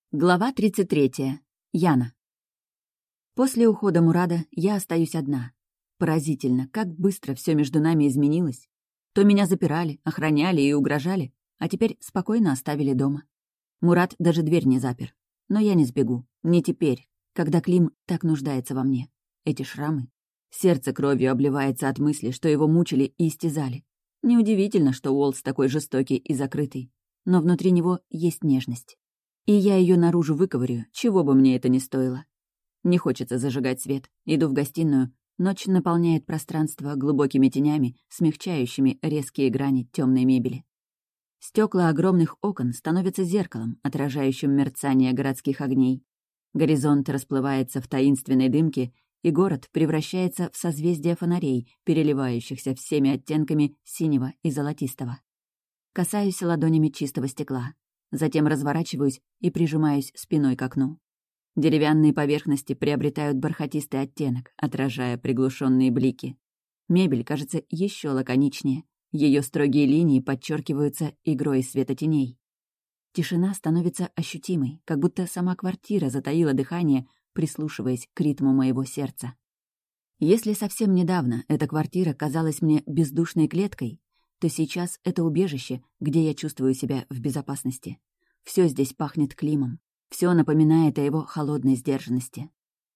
Глава 33. Яна. После ухода Мурада я остаюсь одна. Поразительно, как быстро все между нами изменилось. То меня запирали, охраняли и угрожали, а теперь спокойно оставили дома. Мурад даже дверь не запер. Но я не сбегу. Не теперь, когда Клим так нуждается во мне. Эти шрамы. Сердце кровью обливается от мысли, что его мучили и истязали. Неудивительно, что Уолтс такой жестокий и закрытый. Но внутри него есть нежность. И я ее наружу выковырю, чего бы мне это ни стоило. Не хочется зажигать свет. Иду в гостиную. Ночь наполняет пространство глубокими тенями, смягчающими резкие грани темной мебели. Стекла огромных окон становятся зеркалом, отражающим мерцание городских огней. Горизонт расплывается в таинственной дымке, и город превращается в созвездие фонарей, переливающихся всеми оттенками синего и золотистого. Касаюсь ладонями чистого стекла. Затем разворачиваюсь и прижимаюсь спиной к окну. Деревянные поверхности приобретают бархатистый оттенок, отражая приглушенные блики. Мебель кажется еще лаконичнее. Ее строгие линии подчеркиваются игрой светотеней. Тишина становится ощутимой, как будто сама квартира затаила дыхание, прислушиваясь к ритму моего сердца. Если совсем недавно эта квартира казалась мне бездушной клеткой, то сейчас это убежище, где я чувствую себя в безопасности. Все здесь пахнет Климом. Все напоминает о его холодной сдержанности.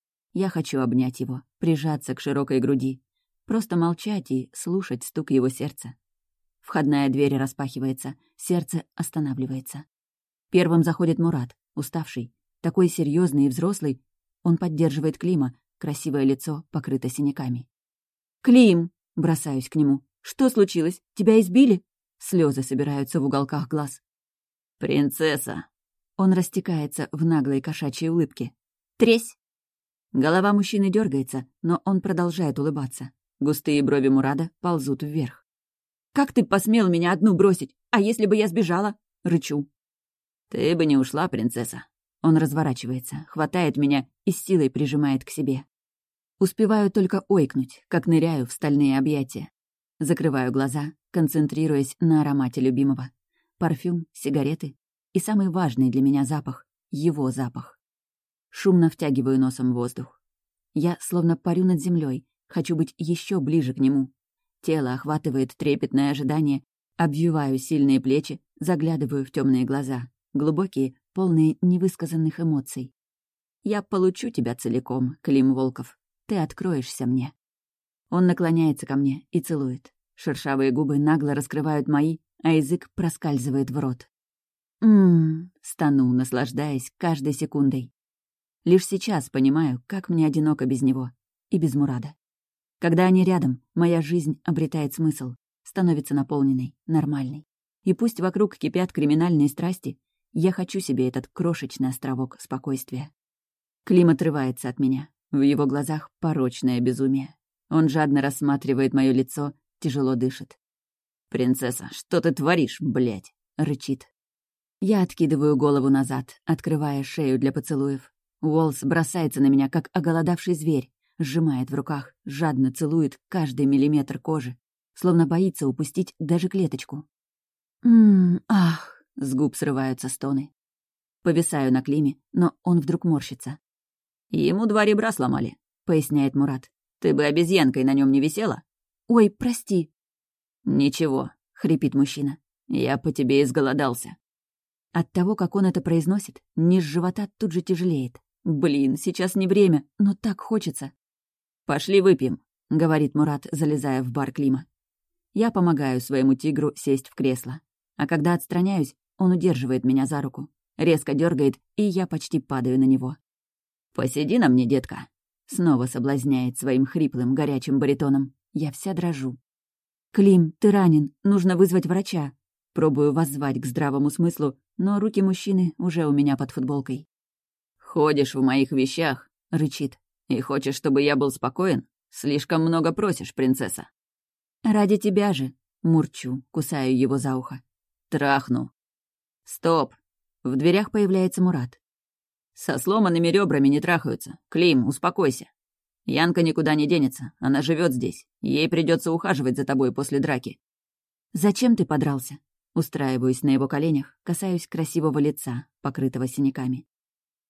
Я хочу обнять его, прижаться к широкой груди, просто молчать и слушать стук его сердца. Входная дверь распахивается, сердце останавливается. Первым заходит Мурад, уставший, такой серьезный и взрослый. Он поддерживает Клима, красивое лицо покрыто синяками. «Клим!» — бросаюсь к нему. «Что случилось? Тебя избили?» Слезы собираются в уголках глаз. «Принцесса!» Он растекается в наглой кошачьей улыбке. «Тресь!» Голова мужчины дергается, но он продолжает улыбаться. Густые брови Мурада ползут вверх. «Как ты посмел меня одну бросить? А если бы я сбежала?» — рычу. «Ты бы не ушла, принцесса!» Он разворачивается, хватает меня и с силой прижимает к себе. Успеваю только ойкнуть, как ныряю в стальные объятия. Закрываю глаза, концентрируясь на аромате любимого. Парфюм, сигареты и самый важный для меня запах — его запах. Шумно втягиваю носом воздух. Я словно парю над землей, хочу быть еще ближе к нему. Тело охватывает трепетное ожидание, обвиваю сильные плечи, заглядываю в темные глаза, глубокие, полные невысказанных эмоций. «Я получу тебя целиком, Клим Волков. Ты откроешься мне». Он наклоняется ко мне и целует. Шершавые губы нагло раскрывают мои, а язык проскальзывает в рот. Стану, наслаждаясь каждой секундой. Лишь сейчас понимаю, как мне одиноко без него и без Мурада. Когда они рядом, моя жизнь обретает смысл, становится наполненной, нормальной. И пусть вокруг кипят криминальные страсти, я хочу себе этот крошечный островок спокойствия. Клим отрывается от меня. В его глазах порочное безумие. Он жадно рассматривает мое лицо, тяжело дышит. «Принцесса, что ты творишь, блядь?» — рычит. Я откидываю голову назад, открывая шею для поцелуев. Уолтс бросается на меня, как оголодавший зверь, сжимает в руках, жадно целует каждый миллиметр кожи, словно боится упустить даже клеточку. Ах!» — с губ срываются стоны. Повисаю на Климе, но он вдруг морщится. «Ему 2 ребра сломали», — поясняет Мурад. «Ты бы обезьянкой на нем не висела?» «Ой, прости». «Ничего», — хрипит мужчина. «Я по тебе изголодался». От того, как он это произносит, низ живота тут же тяжелеет. Блин, сейчас не время, но так хочется. «Пошли выпьем», — говорит Мурад, залезая в бар Клима. Я помогаю своему тигру сесть в кресло. А когда отстраняюсь, он удерживает меня за руку. Резко дергает, и я почти падаю на него. «Посиди на мне, детка». Снова соблазняет своим хриплым, горячим баритоном. Я вся дрожу. «Клим, ты ранен, нужно вызвать врача». Пробую воззвать к здравому смыслу, но руки мужчины уже у меня под футболкой. «Ходишь в моих вещах», — рычит. «И хочешь, чтобы я был спокоен? Слишком много просишь, принцесса». «Ради тебя же», — мурчу, кусаю его за ухо. «Трахну». «Стоп». В дверях появляется Мурад. «Со сломанными ребрами не трахаются. Клим, успокойся. Янка никуда не денется, она живет здесь. Ей придется ухаживать за тобой после драки». «Зачем ты подрался?» Устраиваюсь на его коленях, касаюсь красивого лица, покрытого синяками.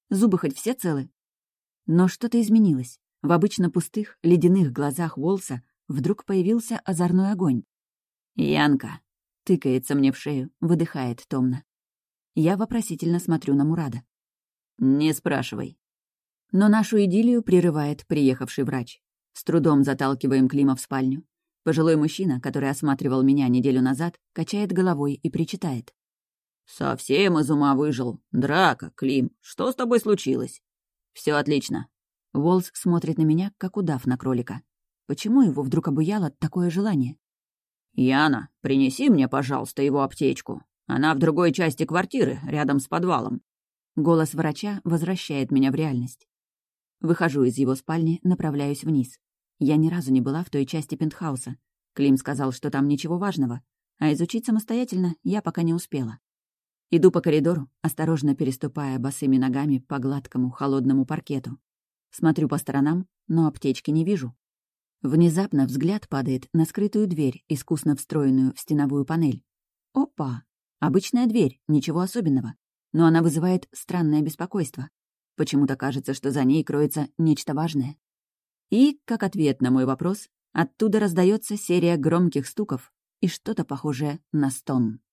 Зубы хоть все целы?» Но что-то изменилось. В обычно пустых, ледяных глазах Уолса вдруг появился озорной огонь. «Янка!» — Тыкается мне в шею, выдыхает томно. Я вопросительно смотрю на Мурада. «Не спрашивай». Но нашу идиллию прерывает приехавший врач. С трудом заталкиваем Клима в спальню. Пожилой мужчина, который осматривал меня неделю назад, качает головой и причитает. «Совсем из ума выжил. Драка, Клим. Что с тобой случилось?» «Все отлично». Уолс смотрит на меня, как удав на кролика. Почему его вдруг обуяло такое желание? «Яна, принеси мне, пожалуйста, его аптечку. Она в другой части квартиры, рядом с подвалом». Голос врача возвращает меня в реальность. Выхожу из его спальни, направляюсь вниз. Я ни разу не была в той части пентхауса. Клим сказал, что там ничего важного, а изучить самостоятельно я пока не успела. Иду по коридору, осторожно переступая босыми ногами по гладкому холодному паркету. Смотрю по сторонам, но аптечки не вижу. Внезапно взгляд падает на скрытую дверь, искусно встроенную в стеновую панель. Опа! Обычная дверь, ничего особенного. Но она вызывает странное беспокойство. Почему-то кажется, что за ней кроется нечто важное. И, как ответ на мой вопрос, оттуда раздается серия громких стуков и что-то похожее на стон.